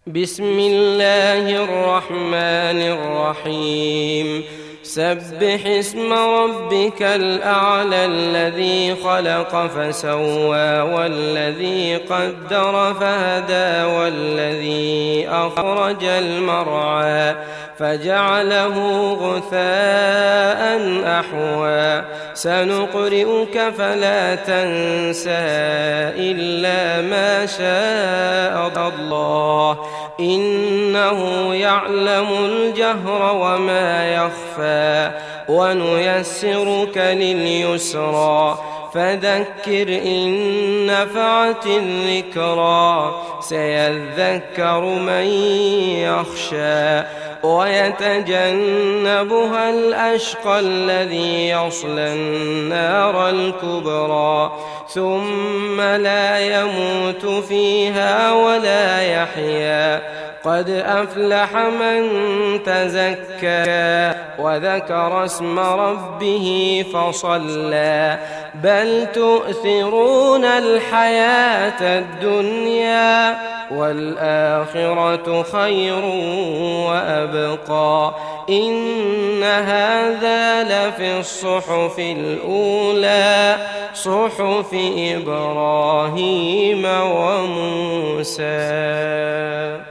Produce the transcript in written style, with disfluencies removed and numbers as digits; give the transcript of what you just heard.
بسم الله الرحمن الرحيم سبح اسم ربك الأعلى الذي خلق فسوى والذي قدر فهدى والذي أخرج المرعى فجعله غثاء أحوى سنقرئك فلا تنسى إلا ما شاء الله إنه يعلم الجهر وما يخفى ونيسرك لليسرى فذكر إن نفعت الذكرى سيذكر من يخشى ويتجنبها الأشقى الذي يصلى النار الكبرى ثم لا يموت فيها ولا يحيا قد أفلح من تزكى وذكر اسم ربه فصلى بل تؤثرون الحياة الدنيا والآخرة خير وأبقى إن هذا لفي الصحف الأولى صحف إبراهيم وموسى.